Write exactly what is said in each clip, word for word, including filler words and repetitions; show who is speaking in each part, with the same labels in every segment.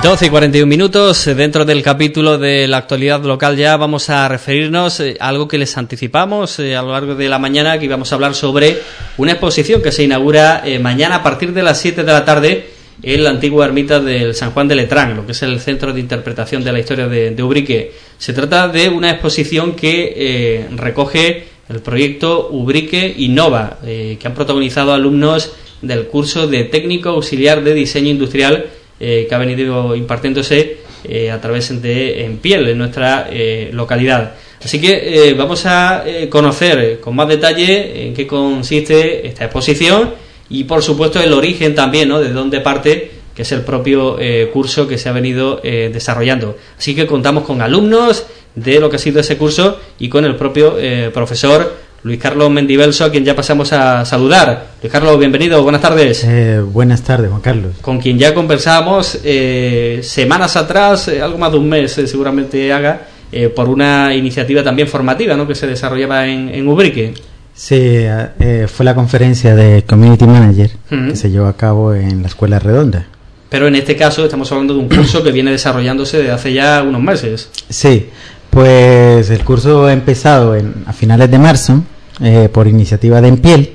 Speaker 1: doce y cuarenta y un minutos, dentro del capítulo de la actualidad local ya vamos a referirnos a algo que les anticipamos eh, a lo largo de la mañana, que íbamos a hablar sobre una exposición que se inaugura eh, mañana a partir de las siete de la tarde en la antigua ermita del San Juan de Letrán, lo que es el Centro de Interpretación de la Historia de, de Ubrique. Se trata de una exposición que eh, recoge el proyecto Ubrique Innova, eh, que han protagonizado alumnos del curso de Técnico Auxiliar de Diseño Industrial Eh, que ha venido impartiéndose eh, a través de Empiel, en nuestra eh, localidad. Así que eh, vamos a eh, conocer con más detalle en qué consiste esta exposición y, por supuesto, el origen también, ¿no?, de dónde parte, que es el propio eh, curso que se ha venido eh, desarrollando. Así que contamos con alumnos de lo que ha sido ese curso y con el propio eh, profesor Luis Carlos Mendivelso, a quien ya pasamos a saludar. Luis Carlos, bienvenido, buenas tardes.
Speaker 2: Eh, buenas tardes, Juan Carlos.
Speaker 1: Con quien ya conversábamos eh, semanas atrás, eh, algo más de un mes eh, seguramente haga, eh, por una iniciativa también formativa, ¿no?, que se desarrollaba en, en Ubrique.
Speaker 2: Sí, eh, fue la conferencia de Community Manager uh-huh. que se llevó a cabo en la Escuela Redonda.
Speaker 1: Pero en este caso estamos hablando de un curso que viene desarrollándose desde hace ya unos meses.
Speaker 2: Sí, pues el curso ha empezado en, a finales de marzo, Eh, por iniciativa de Empiel,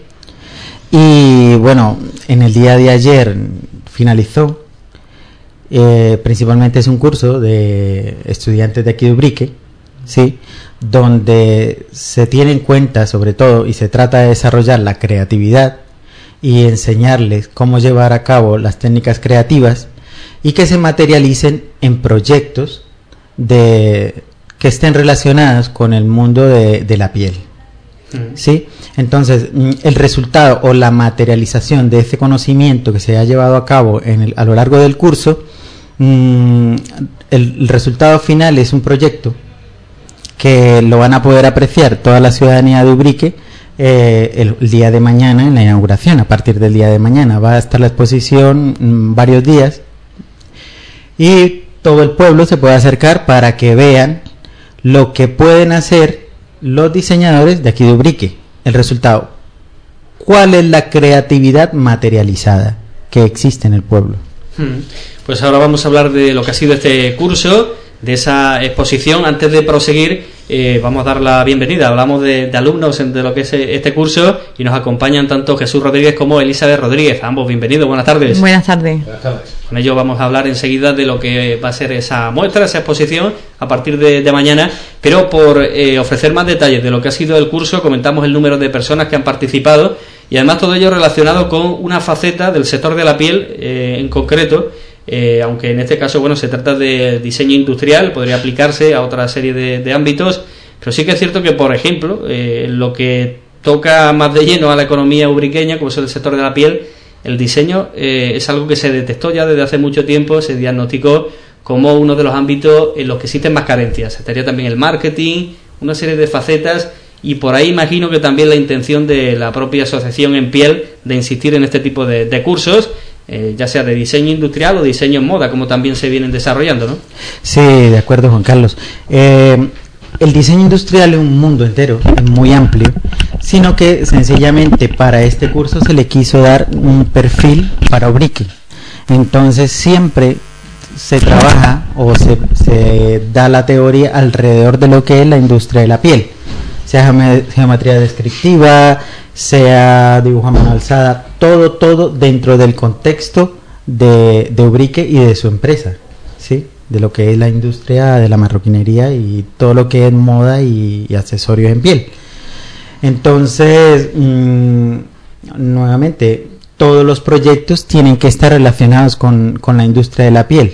Speaker 2: y bueno, en el día de ayer finalizó. Eh, principalmente es un curso de estudiantes de aquí de Ubrique, sí, donde se tiene en cuenta sobre todo y se trata de desarrollar la creatividad y enseñarles cómo llevar a cabo las técnicas creativas y que se materialicen en proyectos de que estén relacionados con el mundo de, de la piel. ¿Sí? Entonces, el resultado o la materialización de ese conocimiento que se ha llevado a cabo en el, a lo largo del curso, mmm, el, el resultado final es un proyecto que lo van a poder apreciar toda la ciudadanía de Ubrique eh, el, el día de mañana en la inauguración. A partir del día de mañana va a estar la exposición mmm, varios días y todo el pueblo se puede acercar para que vean lo que pueden hacer los diseñadores de aquí de Ubrique. El resultado, ¿cuál es la creatividad materializada que existe en el pueblo?
Speaker 1: Pues ahora vamos a hablar de lo que ha sido este curso, de esa exposición. Antes de proseguir, eh, vamos a dar la bienvenida. Hablamos de, de alumnos de lo que es este curso y nos acompañan tanto Jesús Rodríguez como Elizabeth Rodríguez. Ambos bienvenidos, buenas tardes.
Speaker 3: Buenas tardes.
Speaker 1: Buenas tardes. Con ellos vamos a hablar enseguida de lo que va a ser esa muestra, esa exposición a partir de, de mañana, pero por eh, ofrecer más detalles de lo que ha sido el curso, comentamos el número de personas que han participado y además todo ello relacionado con una faceta del sector de la piel eh, en concreto. Eh, aunque en este caso, bueno, se trata de diseño industrial, podría aplicarse a otra serie de, de ámbitos, pero sí que es cierto que, por ejemplo, eh, lo que toca más de lleno a la economía ubriqueña, como es el sector de la piel, el diseño eh, es algo que se detectó ya desde hace mucho tiempo, se diagnosticó como uno de los ámbitos en los que existen más carencias. Estaría también el marketing, una serie de facetas, y por ahí imagino que también la intención de la propia asociación Empiel de insistir en este tipo de, de cursos, Eh, ya sea de diseño industrial o diseño en moda, como también se vienen desarrollando, ¿no?
Speaker 2: Sí, de acuerdo, Juan Carlos. Eh, el diseño industrial es un mundo entero, es muy amplio, sino que sencillamente para este curso se le quiso dar un perfil para Ubrique. Entonces siempre se trabaja o se, se da la teoría alrededor de lo que es la industria de la piel, sea geometría descriptiva, sea dibujo a mano alzada, todo, todo dentro del contexto de, de Ubrique y de su empresa, ¿sí? De lo que es la industria de la marroquinería y todo lo que es moda y, y accesorios en piel. Entonces, mmm, nuevamente, todos los proyectos tienen que estar relacionados con, con la industria de la piel,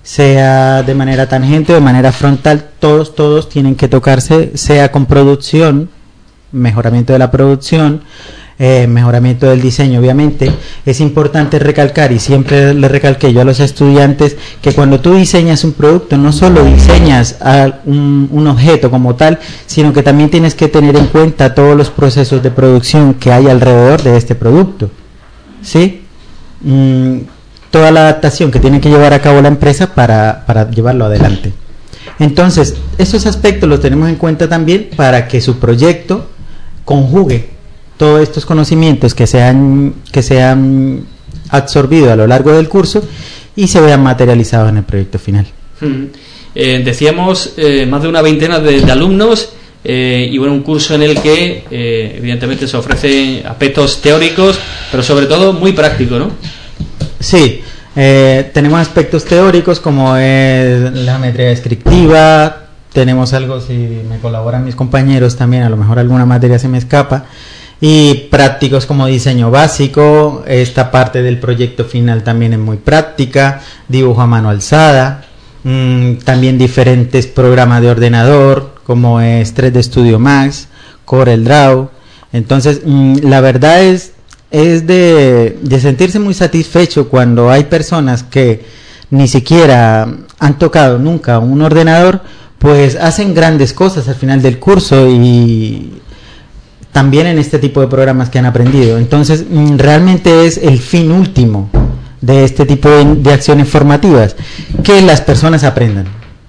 Speaker 2: sea de manera tangente o de manera frontal, todos, todos tienen que tocarse, sea con producción, mejoramiento de la producción, eh, mejoramiento del diseño. Obviamente es importante recalcar, y siempre le recalqué yo a los estudiantes, que cuando tú diseñas un producto no solo diseñas a un, un objeto como tal, sino que también tienes que tener en cuenta todos los procesos de producción que hay alrededor de este producto, ¿sí? Mm, toda la adaptación que tiene que llevar a cabo la empresa para, para llevarlo adelante. Entonces, esos aspectos los tenemos en cuenta también para que su proyecto conjugue todos estos conocimientos que se han, que se han absorbido a lo largo del curso y se vean materializados en el proyecto final.
Speaker 1: Hmm. Eh, decíamos eh, más de una veintena de, de alumnos eh, y bueno, un curso en el que eh, evidentemente se ofrecen aspectos teóricos, pero sobre todo muy prácticos, ¿no?
Speaker 2: Sí, eh, tenemos aspectos teóricos como es la geometría descriptiva, tenemos algo, si me colaboran mis compañeros también, a lo mejor alguna materia se me escapa, y prácticos como diseño básico. Esta parte del proyecto final también es muy práctica, dibujo a mano alzada, mmm, también diferentes programas de ordenador como es tres D Studio Max, CorelDRAW. Entonces mmm, la verdad es es de, de sentirse muy satisfecho cuando hay personas que ni siquiera han tocado nunca un ordenador, pues hacen grandes cosas al final del curso y también en este tipo de programas que han aprendido. Entonces realmente es el fin último de este tipo de, de acciones formativas, que las personas aprendan,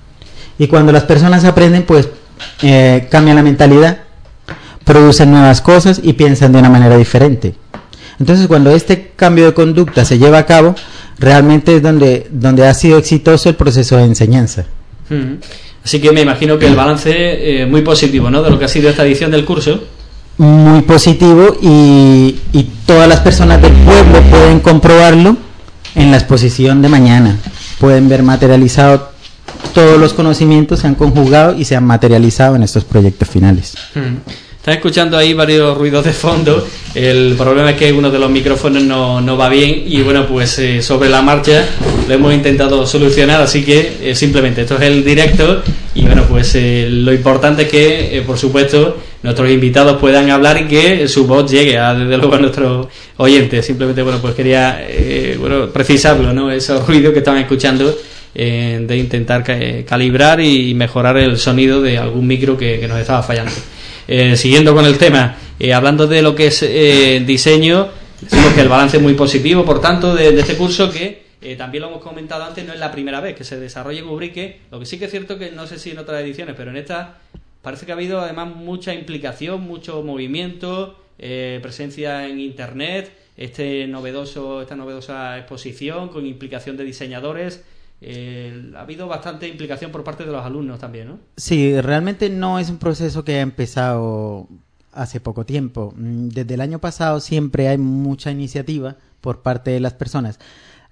Speaker 2: y cuando las personas aprenden pues eh, cambian la mentalidad, producen nuevas cosas y piensan de una manera diferente. Entonces cuando este cambio de conducta se lleva a cabo, realmente es donde, donde ha sido exitoso el proceso de enseñanza.
Speaker 1: Hmm. Así que me imagino que el balance es eh, muy positivo, ¿no?, de lo que ha sido esta edición del curso.
Speaker 2: Muy positivo, y, y todas las personas del pueblo pueden comprobarlo en la exposición de mañana. Pueden ver materializado todos los conocimientos, se han conjugado y se han materializado en estos proyectos finales.
Speaker 1: Hmm. Están escuchando ahí varios ruidos de fondo. El problema es que uno de los micrófonos no, no va bien y bueno, pues eh, sobre la marcha lo hemos intentado solucionar, así que eh, simplemente esto es el directo y bueno, pues eh, lo importante es que eh, por supuesto nuestros invitados puedan hablar y que su voz llegue a, desde luego, a nuestros oyentes. Simplemente bueno, pues quería eh, bueno, precisarlo, ¿no?, esos ruidos que estaban escuchando, eh, de intentar ca- calibrar y mejorar el sonido de algún micro que, que nos estaba fallando. Eh, siguiendo con el tema, eh, hablando de lo que es eh, diseño, decimos que el balance es muy positivo, por tanto, de, de este curso, que eh, también lo hemos comentado antes, no es la primera vez que se desarrolla en Ubrique. Lo que sí que es cierto que no sé si en otras ediciones, pero en esta parece que ha habido además mucha implicación, mucho movimiento, eh, presencia en internet, este novedoso, esta novedosa exposición con implicación de diseñadores. Eh, ha habido bastante implicación por parte de los alumnos también, ¿no?
Speaker 2: Sí, realmente no es un proceso que ha empezado hace poco tiempo. Desde el año pasado siempre hay mucha iniciativa por parte de las personas.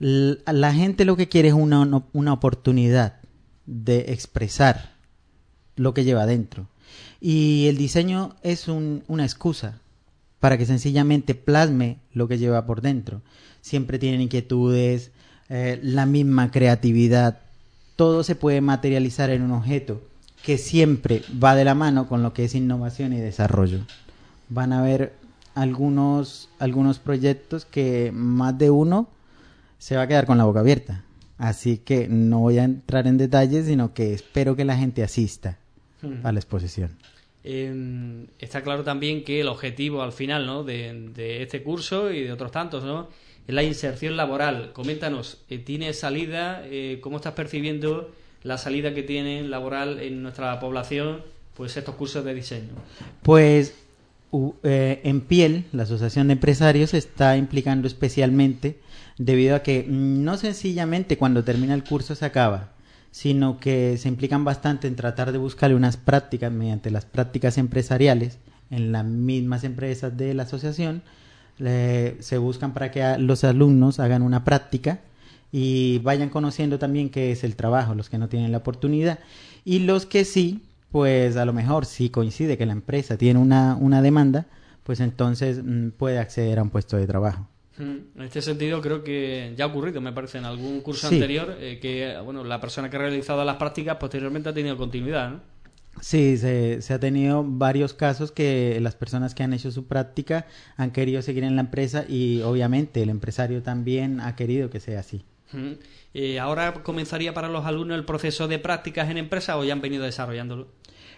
Speaker 2: La gente lo que quiere es una, una oportunidad de expresar lo que lleva dentro. Y el diseño es un, una excusa para que sencillamente plasme lo que lleva por dentro. Siempre tienen inquietudes, Eh, la misma creatividad, todo se puede materializar en un objeto que siempre va de la mano con lo que es innovación y desarrollo. Van a haber algunos, algunos proyectos que más de uno se va a quedar con la boca abierta, así que no voy a entrar en detalles, sino que espero que la gente asista a la exposición.
Speaker 1: Eh, está claro también que el objetivo al final, ¿no?, de, de este curso y de otros tantos, ¿no?, es la inserción laboral. Coméntanos, eh, ¿tiene salida? Eh, ¿Cómo estás percibiendo la salida que tienen laboral en nuestra población, pues estos cursos de diseño?
Speaker 2: Pues uh, eh, en Piel, la Asociación de Empresarios, se está implicando especialmente debido a que no sencillamente cuando termina el curso se acaba, sino que se implican bastante en tratar de buscarle unas prácticas mediante las prácticas empresariales en las mismas empresas de la asociación. Le, se buscan para que a, los alumnos hagan una práctica y vayan conociendo también qué es el trabajo, los que no tienen la oportunidad, y los que sí, pues a lo mejor si coincide que la empresa tiene una, una demanda, pues entonces mmm, puede acceder a un puesto de trabajo.
Speaker 1: En este sentido creo que ya ha ocurrido, me parece, en algún curso
Speaker 2: sí.
Speaker 1: anterior, eh, que bueno, la persona que ha realizado las prácticas posteriormente ha tenido continuidad, ¿no?
Speaker 2: Sí, se, se ha tenido varios casos que las personas que han hecho su práctica han querido seguir en la empresa y obviamente el empresario también ha querido que sea así.
Speaker 1: Uh-huh. Eh, ¿Ahora comenzaría para los alumnos el proceso de prácticas en empresa o ya han venido desarrollándolo?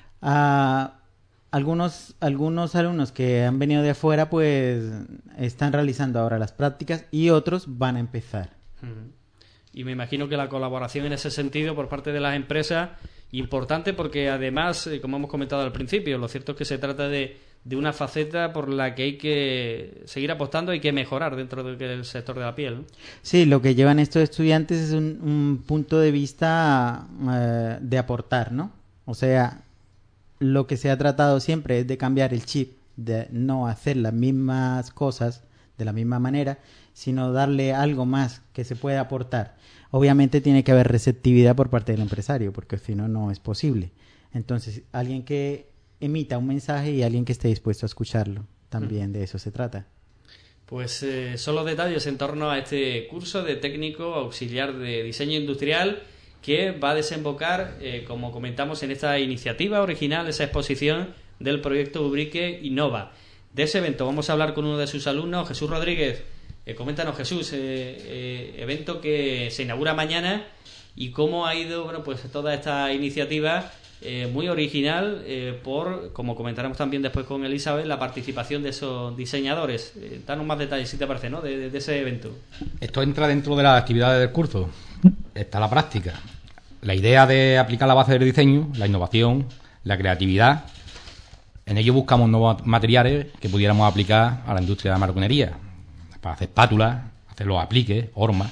Speaker 2: Uh, algunos, algunos alumnos que han venido de afuera pues están realizando ahora las prácticas y otros van a empezar.
Speaker 1: Uh-huh. Y me imagino que la colaboración en ese sentido por parte de las empresas importante, porque además, eh, como hemos comentado al principio, lo cierto es que se trata de, de una faceta por la que hay que seguir apostando, hay que mejorar dentro del sector de la piel, ¿no?
Speaker 2: Sí, lo que llevan estos estudiantes es un, un punto de vista eh, de aportar, ¿no? O sea, lo que se ha tratado siempre es de cambiar el chip, de no hacer las mismas cosas de la misma manera, sino darle algo más que se pueda aportar. Obviamente tiene que haber receptividad por parte del empresario, porque si no, no es posible. Entonces, alguien que emita un mensaje y alguien que esté dispuesto a escucharlo, también de eso se trata.
Speaker 1: Pues eh, son los detalles en torno a este curso de técnico auxiliar de diseño industrial que va a desembocar, eh, como comentamos, en esta iniciativa original, esa exposición del proyecto Ubrique Innova. De ese evento vamos a hablar con uno de sus alumnos, Jesús Rodríguez. Eh, coméntanos, Jesús, eh, eh, evento que se inaugura mañana y cómo ha ido, bueno, pues toda esta iniciativa eh, muy original eh, por, como comentaremos también después con Elizabeth, la participación de esos diseñadores. Eh, danos más detalles, si te parece, ¿no?, de, de, de ese evento.
Speaker 3: Esto entra dentro de las actividades del curso. Está la práctica. La idea de aplicar la base del diseño, la innovación, la creatividad. En ello buscamos nuevos materiales que pudiéramos aplicar a la industria de la marroquinería, para hacer espátulas, hacer los apliques, hormas.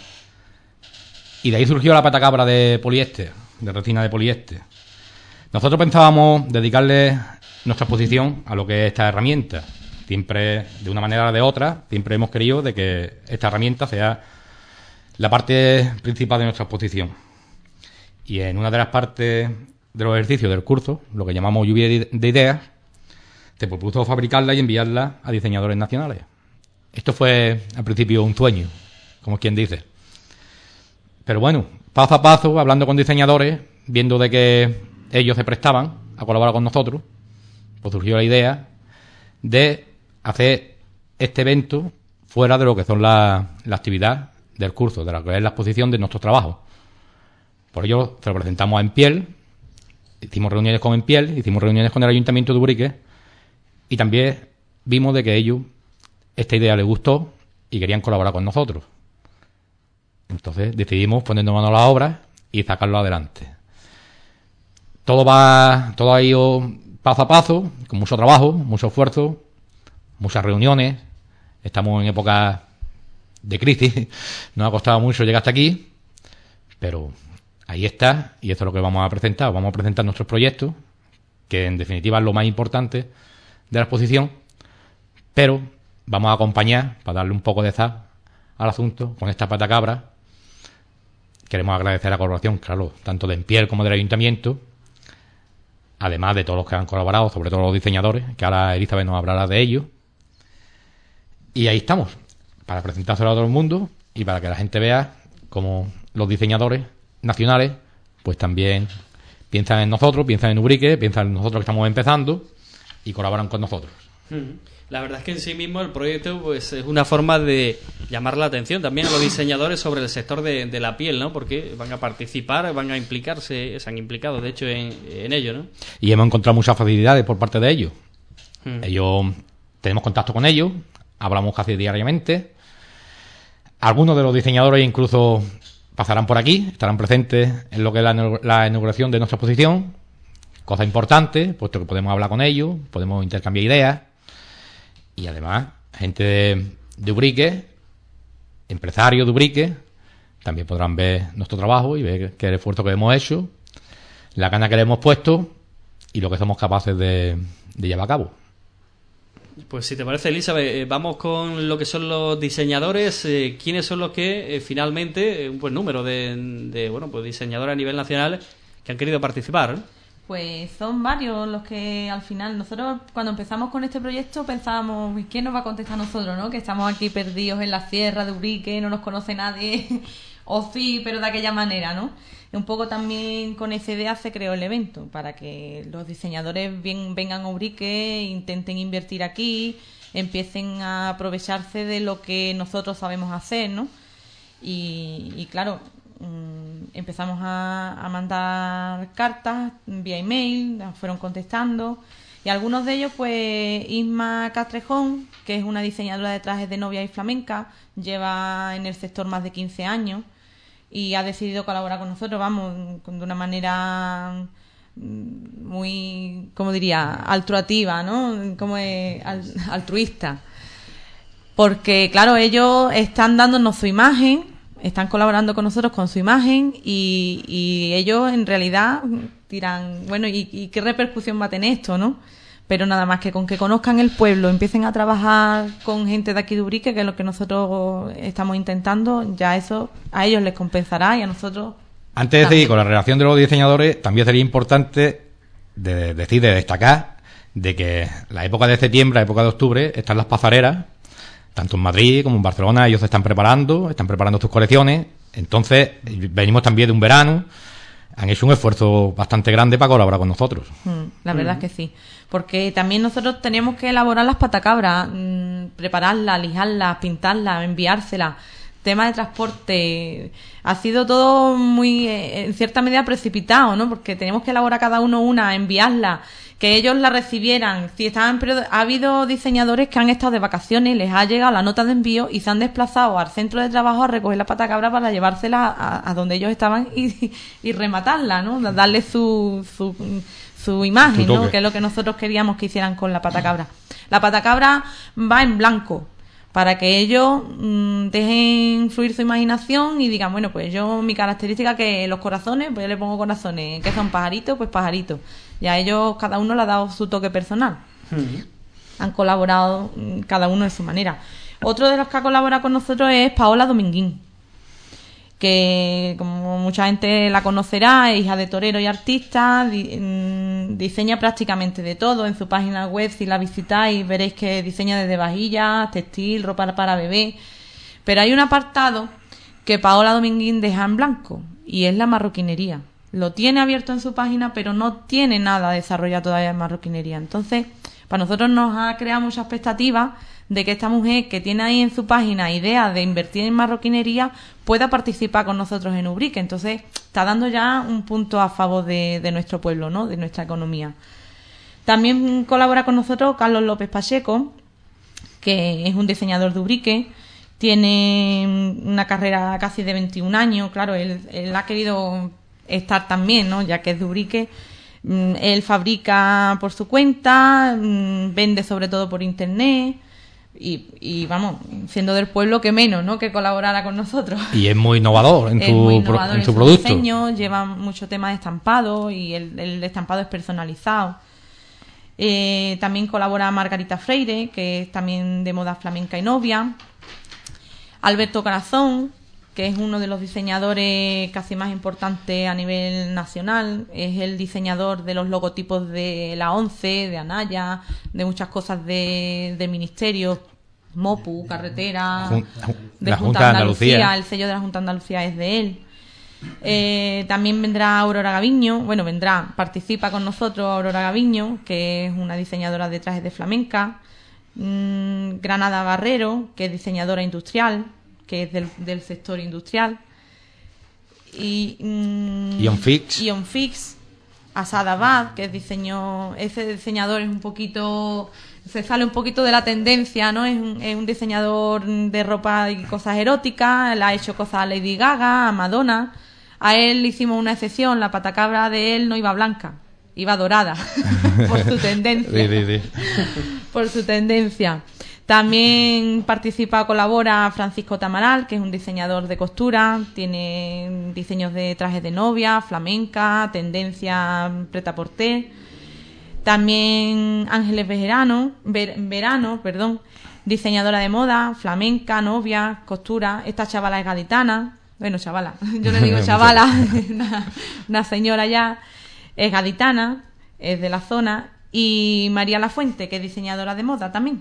Speaker 3: Y de ahí surgió la patacabra de poliéster, de resina de poliéster. Nosotros pensábamos dedicarle nuestra exposición a lo que es esta herramienta. Siempre, de una manera o de otra, siempre hemos querido de que esta herramienta sea la parte principal de nuestra exposición. Y en una de las partes de los ejercicios del curso, lo que llamamos lluvia de ideas, se propuso fabricarla y enviarla a diseñadores nacionales. Esto fue al principio un sueño, como quien dice. Pero bueno, paso a paso, hablando con diseñadores, viendo de que ellos se prestaban a colaborar con nosotros, pues surgió la idea de hacer este evento fuera de lo que son la, la actividad del curso, de lo que es la exposición de nuestros trabajos. Por ello, se lo presentamos a Empiel, hicimos reuniones con Empiel, hicimos reuniones con el Ayuntamiento de Ubrique, y también vimos de que a ellos esta idea les gustó y querían colaborar con nosotros. Entonces decidimos ponernos manos a la obra y sacarlo adelante. Todo va, todo ha ido paso a paso, con mucho trabajo, mucho esfuerzo, muchas reuniones. Estamos en época de crisis, nos ha costado mucho llegar hasta aquí, pero ahí está, y esto es lo que vamos a presentar. Vamos a presentar nuestros proyectos, que en definitiva es lo más importante de la exposición, pero vamos a acompañar, para darle un poco de zap al asunto, con esta patacabra. Queremos agradecer la colaboración, claro, tanto de Empiel como del Ayuntamiento, además de todos los que han colaborado, sobre todo los diseñadores, que ahora Elizabeth nos hablará de ellos. Y ahí estamos, para presentárselo a todo el mundo y para que la gente vea cómo los diseñadores nacionales pues también piensan en nosotros, piensan en Ubrique, piensan en nosotros que estamos empezando y colaboran con nosotros.
Speaker 1: La verdad es que en sí mismo el proyecto pues es una forma de llamar la atención también a los diseñadores sobre el sector de, de la piel, ¿no? Porque van a participar, van a implicarse, se han implicado de hecho en, en ello, ¿no?
Speaker 3: Y hemos encontrado muchas facilidades por parte de ellos. Hmm. Ellos, tenemos contacto con ellos, hablamos casi diariamente. Algunos de los diseñadores incluso pasarán por aquí, estarán presentes en lo que es la, la inauguración de nuestra exposición. Cosa importante, puesto que podemos hablar con ellos, podemos intercambiar ideas. Y además, gente de, de Ubrique, empresarios de Ubrique, también podrán ver nuestro trabajo y ver qué el esfuerzo que hemos hecho, la gana que le hemos puesto y lo que somos capaces de, de llevar a cabo.
Speaker 1: Pues si te parece, Elizabeth, eh, vamos con lo que son los diseñadores. Eh, ¿Quiénes son los que eh, finalmente, eh, un buen número de, de bueno, pues diseñadores a nivel nacional que han querido participar, ¿eh?
Speaker 4: Pues son varios los que al final, nosotros cuando empezamos con este proyecto pensábamos, ¿quién nos va a contestar a nosotros, no? Que estamos aquí perdidos en la sierra de Ubrique, no nos conoce nadie, o sí, pero de aquella manera, ¿no? Un poco también con esa idea se creó el evento, para que los diseñadores bien, vengan a Ubrique, intenten invertir aquí, empiecen a aprovecharse de lo que nosotros sabemos hacer, ¿no? Y, y claro, empezamos a, a mandar cartas vía email, nos fueron contestando y algunos de ellos pues Isma Castrejón, que es una diseñadora de trajes de novia y flamenca, lleva en el sector más de quince años y ha decidido colaborar con nosotros, vamos, de una manera muy, ¿cómo diría? Altruativa, ¿no? Como es altruista. Porque, claro, ellos están dándonos su imagen, están colaborando con nosotros con su imagen y, y ellos en realidad dirán, bueno, ¿y, ¿y qué repercusión va a tener esto, no? Pero nada más que con que conozcan el pueblo, empiecen a trabajar con gente de aquí de Ubrique, que es lo que nosotros estamos intentando, ya eso a ellos les compensará y a nosotros...
Speaker 3: Antes de
Speaker 4: también.
Speaker 3: seguir con la relación de los diseñadores, también sería importante de decir, de destacar, de que la época de septiembre, la época de octubre, están las pasarelas, tanto en Madrid como en Barcelona. Ellos se están preparando, están preparando sus colecciones. Entonces, venimos también de un verano. Han hecho un esfuerzo bastante grande para colaborar con nosotros.
Speaker 4: La verdad es que sí. Porque también nosotros tenemos que elaborar las patacabras, mmm, prepararlas, lijarlas, pintarlas, enviárselas. Tema de transporte. Ha sido todo muy, eh, en cierta medida, precipitado, ¿no? Porque tenemos que elaborar cada uno una, enviarla, que ellos la recibieran. Si estaban en periodo, ha habido diseñadores que han estado de vacaciones, les ha llegado la nota de envío y se han desplazado al centro de trabajo a recoger la patacabra para llevársela a, a donde ellos estaban y, y rematarla, ¿no? Darle su, su, su imagen, ¿no? Que es lo que nosotros queríamos que hicieran con la patacabra. La patacabra va en blanco, para que ellos mmm, dejen fluir su imaginación y digan, bueno, pues yo, mi característica que los corazones, pues yo le pongo corazones, que son pajaritos, pues pajaritos. Y a ellos cada uno le ha dado su toque personal. Mm. Han colaborado mmm, cada uno de su manera. Otro de los que ha colaborado con nosotros es Paola Dominguín, que como mucha gente la conocerá, es hija de torero y artista, di, mmm, diseña prácticamente de todo. En su página web, si la visitáis, veréis que diseña desde vajillas, textil, ropa para bebé. Pero hay un apartado que Paola Dominguín deja en blanco, y es la marroquinería. Lo tiene abierto en su página, pero no tiene nada desarrollado todavía en marroquinería. Entonces, para nosotros nos ha creado mucha expectativa de que esta mujer, que tiene ahí en su página idea de invertir en marroquinería, pueda participar con nosotros en Ubrique. Entonces está dando ya un punto a favor de, de nuestro pueblo, ¿no? De nuestra economía. También colabora con nosotros Carlos López Pacheco, que es un diseñador de Ubrique. Tiene una carrera casi de veintiún años. Claro, él, él ha querido estar también, ¿no? Ya que es de Ubrique. Él fabrica por su cuenta, vende sobre todo por internet. Y, y vamos, siendo del pueblo, que menos, ¿no? Que colaborara con nosotros.
Speaker 3: Y es muy innovador en,
Speaker 4: es
Speaker 3: tu,
Speaker 4: muy innovador
Speaker 3: en
Speaker 4: en
Speaker 3: su
Speaker 4: su
Speaker 3: producto.
Speaker 4: Diseño, lleva mucho tema de estampado y el, el estampado es personalizado. Eh, también colabora Margarita Freire, que es también de moda flamenca y novia. Alberto Corazón, que es uno de los diseñadores casi más importantes a nivel nacional. Es el diseñador de los logotipos de la ONCE, de Anaya, de muchas cosas de, de ministerios, MOPU, carretera,
Speaker 3: Jun,
Speaker 4: de
Speaker 3: la
Speaker 4: Junta
Speaker 3: Junta
Speaker 4: de
Speaker 3: de
Speaker 4: Andalucía.
Speaker 3: Andalucía.
Speaker 4: El sello de la Junta de Andalucía es de él. Eh, también vendrá Aurora Gaviño, bueno, vendrá, participa con nosotros Aurora Gaviño, que es una diseñadora de trajes de flamenca. Mm, Granada Barrero, que es diseñadora industrial, que es del, del sector industrial. Y mmm,
Speaker 3: Ion Fix.
Speaker 4: Ion Fix. Asad Abad, que es diseño, ese diseñador es un poquito, se sale un poquito de la tendencia, ¿no? Es un, es un diseñador de ropa y cosas eróticas, le ha hecho cosas a Lady Gaga, a Madonna. A él le hicimos una excepción, la patacabra de él no iba blanca, iba dorada, por su tendencia.
Speaker 3: Sí, sí, sí.
Speaker 4: Por su tendencia. También participa, colabora Francisco Tamaral, que es un diseñador de costura, tiene diseños de trajes de novia, flamenca, tendencia prêt-à-porter. También Ángeles Verano, Ver, Verano, perdón, diseñadora de moda, flamenca, novia, costura. Esta chavala es gaditana, bueno, chavala, yo le digo chavala, una, una señora ya, es gaditana, es de la zona. Y María Lafuente, que es diseñadora de moda también.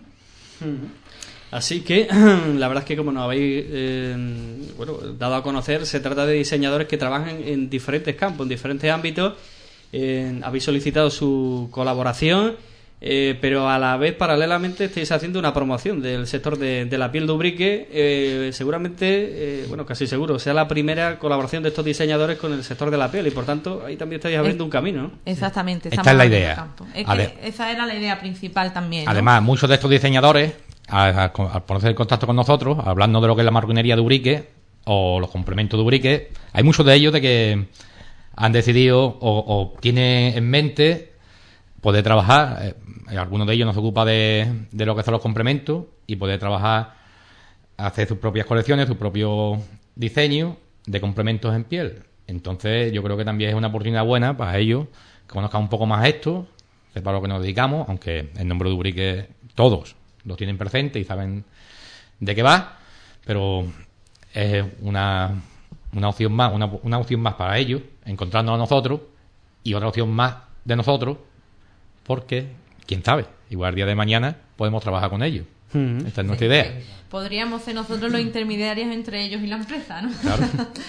Speaker 1: Así que la verdad es que como nos habéis eh, bueno, dado a conocer, se trata de diseñadores que trabajan en diferentes campos, en diferentes ámbitos. Eh, habéis solicitado su colaboración, eh, pero a la vez paralelamente estáis haciendo una promoción del sector de, de la piel de Ubrique. Eh, seguramente, eh, bueno, casi seguro, sea la primera colaboración de estos diseñadores con el sector de la piel, y por tanto ahí también estáis abriendo un camino, ¿no?
Speaker 4: Exactamente.
Speaker 3: Esta es la idea.
Speaker 4: Es que esa era la idea principal también, ¿no?
Speaker 3: Además, muchos de estos diseñadores, al, al ponerse en contacto con nosotros, hablando de lo que es la marroquinería de Ubrique o los complementos de Ubrique, hay muchos de ellos de que han decidido o, o tienen en mente poder trabajar, eh, algunos de ellos nos ocupa de, de lo que son los complementos y poder trabajar, hacer sus propias colecciones, sus propios diseños de complementos en piel. Entonces yo creo que también es una oportunidad buena para ellos que conozcan un poco más esto, sepan a lo que nos dedicamos, aunque el nombre de Ubrique todos lo tienen presente y saben de qué va, pero es una, una opción más, una, una opción más para ellos, encontrarnos a nosotros, y otra opción más de nosotros, porque, quién sabe, igual el día de mañana podemos trabajar con ellos. Uh-huh. Esta es nuestra idea.
Speaker 4: Podríamos ser nosotros los intermediarios entre ellos y la empresa, ¿no?
Speaker 3: Claro.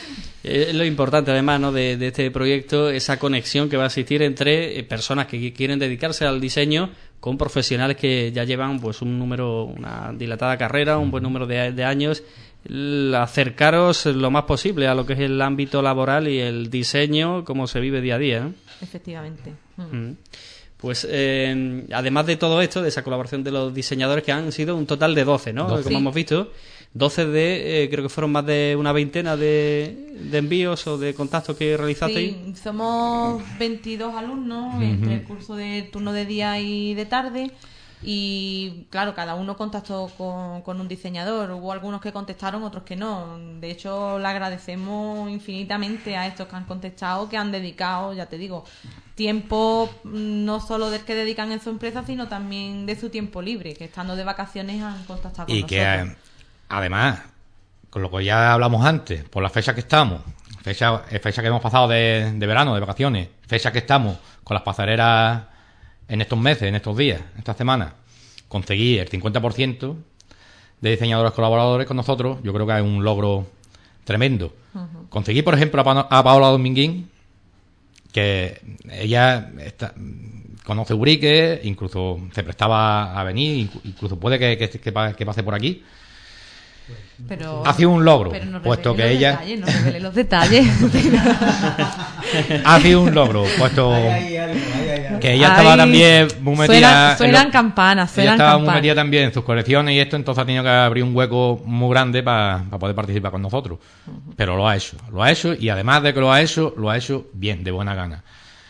Speaker 1: Es lo importante, además, ¿no?, de, de este proyecto, esa conexión que va a existir entre personas que quieren dedicarse al diseño con profesionales que ya llevan pues un número, una dilatada carrera, un buen número de, de años. El acercaros lo más posible a lo que es el ámbito laboral y el diseño, como se vive día a día, ¿no?
Speaker 4: Efectivamente.
Speaker 1: Mm. Pues eh, además de todo esto, de esa colaboración de los diseñadores, que han sido un total de doce, ¿no? doce. Como sí. hemos visto, doce de, eh, creo que fueron más de una veintena de, de envíos o de contactos que realizasteis.
Speaker 4: Sí, somos veintidós alumnos uh-huh. entre el curso de turno de día y de tarde. Y claro, cada uno contactó con, con un diseñador. Hubo algunos que contestaron, otros que no. De hecho, le agradecemos infinitamente a estos que han contestado, que han dedicado, ya te digo, tiempo no solo del que dedican en su empresa, sino también de su tiempo libre, que estando de vacaciones han contactado con
Speaker 3: y
Speaker 4: nosotros.
Speaker 3: Y que además, con lo que ya hablamos antes, por la fecha que estamos, fecha, fecha que hemos pasado de, de verano, de vacaciones, fecha que estamos con las pasarelas en estos meses, en estos días, estas semanas, conseguir el cincuenta por ciento de diseñadores colaboradores con nosotros, yo creo que es un logro tremendo. Uh-huh. Conseguir, por ejemplo, a, pa- a Paola Dominguín, que ella está, conoce Ubrique, incluso se prestaba a venir, incluso puede que, que, que pase por aquí.
Speaker 4: Pero,
Speaker 3: ha sido un logro,
Speaker 4: pero no
Speaker 3: puesto que
Speaker 4: los
Speaker 3: ella
Speaker 4: detalles, no revele los detalles.
Speaker 3: ha sido un logro, puesto ay, ay, ay, que ella ay, estaba también muy metida.
Speaker 4: Suenan, suenan lo, campanas, suenan
Speaker 3: ella estaba
Speaker 4: campanas.
Speaker 3: muy metida también en sus colecciones y esto, entonces ha tenido que abrir un hueco muy grande para pa poder participar con nosotros. Uh-huh. Pero lo ha hecho, lo ha hecho y además de que lo ha hecho, lo ha hecho bien, de buena gana.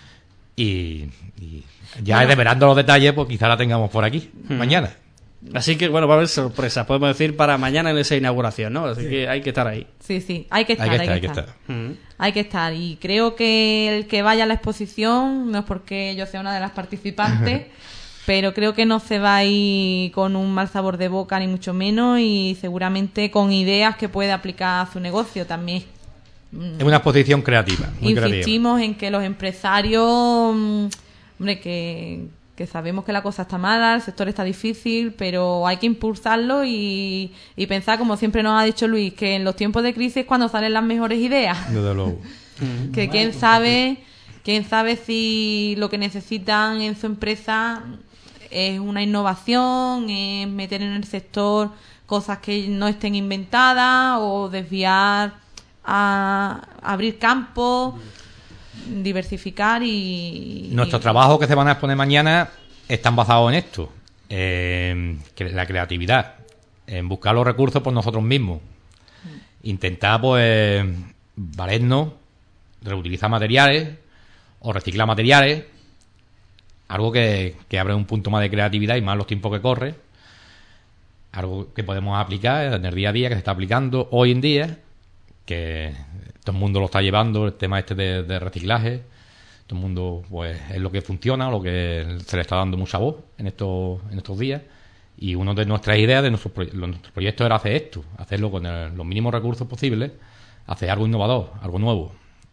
Speaker 3: Y, y ya bueno, desvelando los detalles, pues quizá la tengamos por aquí uh-huh. mañana.
Speaker 1: Así que, bueno, va a haber sorpresas, podemos decir, para mañana en esa inauguración, ¿no? Así sí. que hay que estar ahí.
Speaker 4: Sí, sí, hay que estar, hay que estar. Hay que estar. Hay que estar. Uh-huh. Hay que estar. Y creo que el que vaya a la exposición, no es porque yo sea una de las participantes, pero creo que no se va a ir con un mal sabor de boca, ni mucho menos, y seguramente con ideas que puede aplicar a su negocio también.
Speaker 3: Es una exposición creativa, muy
Speaker 4: Insistimos
Speaker 3: creativa.
Speaker 4: en que los empresarios, hombre, que... que sabemos que la cosa está mala, el sector está difícil, pero hay que impulsarlo y, y pensar, como siempre nos ha dicho Luis, que en los tiempos de crisis es cuando salen las mejores ideas.
Speaker 3: Desde luego.
Speaker 4: Que quién sabe, quién sabe si lo que necesitan en su empresa es una innovación, es meter en el sector cosas que no estén inventadas o desviar a, a abrir campos, diversificar y...
Speaker 3: Nuestros
Speaker 4: y...
Speaker 3: trabajos que se van a exponer mañana están basados en esto, en la creatividad, en buscar los recursos por nosotros mismos, intentar pues valernos, reutilizar materiales o reciclar materiales, algo que, que abre un punto más de creatividad y más los tiempos que corre, algo que podemos aplicar en el día a día, que se está aplicando hoy en día, que todo el mundo lo está llevando, el tema este de, de reciclaje, todo el mundo pues es lo que funciona, lo que se le está dando mucha voz en estos en estos días, y una de nuestras ideas de nuestros, proye- nuestros proyectos era hacer esto, hacerlo con el, los mínimos recursos posibles, hacer algo innovador, algo nuevo,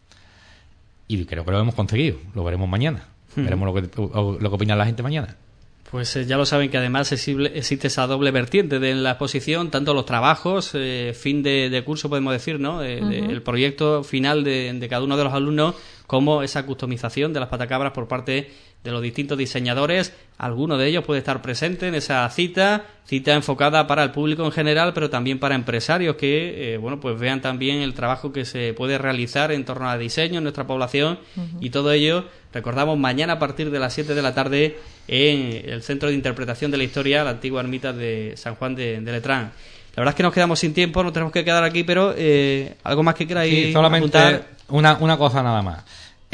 Speaker 3: y creo que lo hemos conseguido, lo veremos mañana, hmm. veremos lo que, lo que opina la gente mañana.
Speaker 1: Pues eh, ya lo saben que además existe esa doble vertiente de la exposición, tanto los trabajos, eh, fin de, de curso podemos decir, ¿no? Eh, uh-huh. de, el proyecto final de, de cada uno de los alumnos, como esa customización de las patacabras por parte de los distintos diseñadores. Alguno de ellos puede estar presente en esa cita, cita enfocada para el público en general, pero también para empresarios que, eh, bueno, pues vean también el trabajo que se puede realizar en torno al diseño en nuestra población uh-huh. y todo ello, recordamos, mañana a partir de las siete de la tarde en el Centro de Interpretación de la Historia, la antigua ermita de San Juan de, de Letrán. La verdad es que nos quedamos sin tiempo, nos tenemos que quedar aquí, pero eh, algo más que queráis
Speaker 3: sí, solamente
Speaker 1: apuntar.
Speaker 3: Una, una cosa nada más.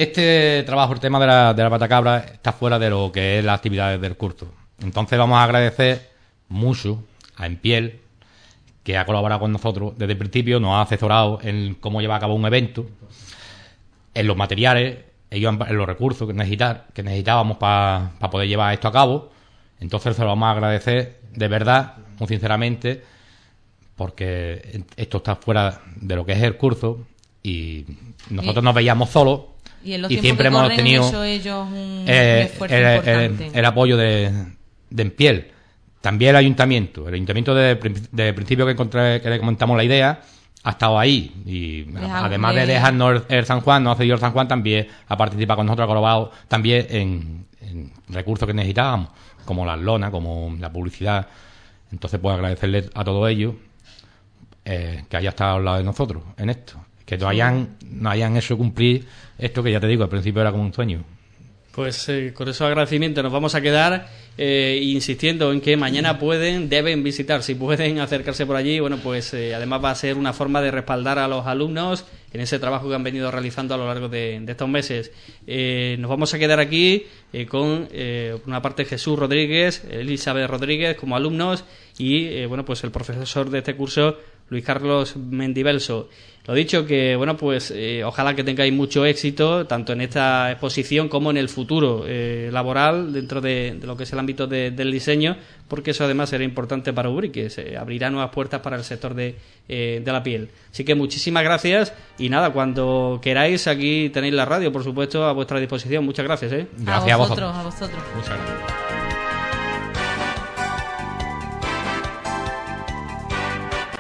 Speaker 3: Este trabajo, el tema de la, de la patacabra, está fuera de lo que es las actividades del curso. Entonces vamos a agradecer mucho a Empiel, que ha colaborado con nosotros desde el principio, nos ha asesorado en cómo llevar a cabo un evento, en los materiales, ellos en los recursos que, necesitar, que necesitábamos para pa poder llevar esto a cabo. Entonces se lo vamos a agradecer de verdad, muy sinceramente, porque esto está fuera de lo que es el curso y nosotros y, nos veíamos solos
Speaker 4: y, en los
Speaker 3: y siempre hemos
Speaker 4: corren,
Speaker 3: tenido
Speaker 4: hecho ellos un,
Speaker 3: eh,
Speaker 4: un esfuerzo
Speaker 3: el,
Speaker 4: importante.
Speaker 3: El, el apoyo de, de Empiel. También el ayuntamiento. El ayuntamiento de, de principio que, encontré, que le comentamos la idea ha estado ahí y Dejamos además de dejarnos el, el San Juan, nos ha cedido el San Juan, también ha participado con nosotros, ha colaborado también en, en recursos que necesitábamos, como las lonas, como la publicidad. Entonces pues agradecerles a todos ellos eh, que haya estado al lado de nosotros en esto, que nos hayan, nos hayan hecho cumplir esto que ya te digo, al principio era como un sueño.
Speaker 1: Pues eh, con esos agradecimientos nos vamos a quedar eh, insistiendo en que mañana pueden, deben visitar, si pueden acercarse por allí. Bueno, pues eh, además va a ser una forma de respaldar a los alumnos en ese trabajo que han venido realizando a lo largo de, de estos meses. Eh, nos vamos a quedar aquí eh, con eh, por una parte Jesús Rodríguez, Elizabeth Rodríguez como alumnos y eh, bueno, pues el profesor de este curso, Luis Carlos Mendibelso. Lo dicho, que bueno, pues eh, ojalá que tengáis mucho éxito tanto en esta exposición como en el futuro eh, laboral dentro de, de lo que es el ámbito de, del diseño, porque eso además será importante para Ubrique, se abrirá nuevas puertas para el sector de, eh, de la piel. Así que muchísimas gracias y nada, cuando queráis aquí tenéis la radio, por supuesto, a vuestra disposición. Muchas gracias. ¿eh?
Speaker 3: Gracias
Speaker 4: a vosotros. A vosotros.
Speaker 3: Muchas gracias.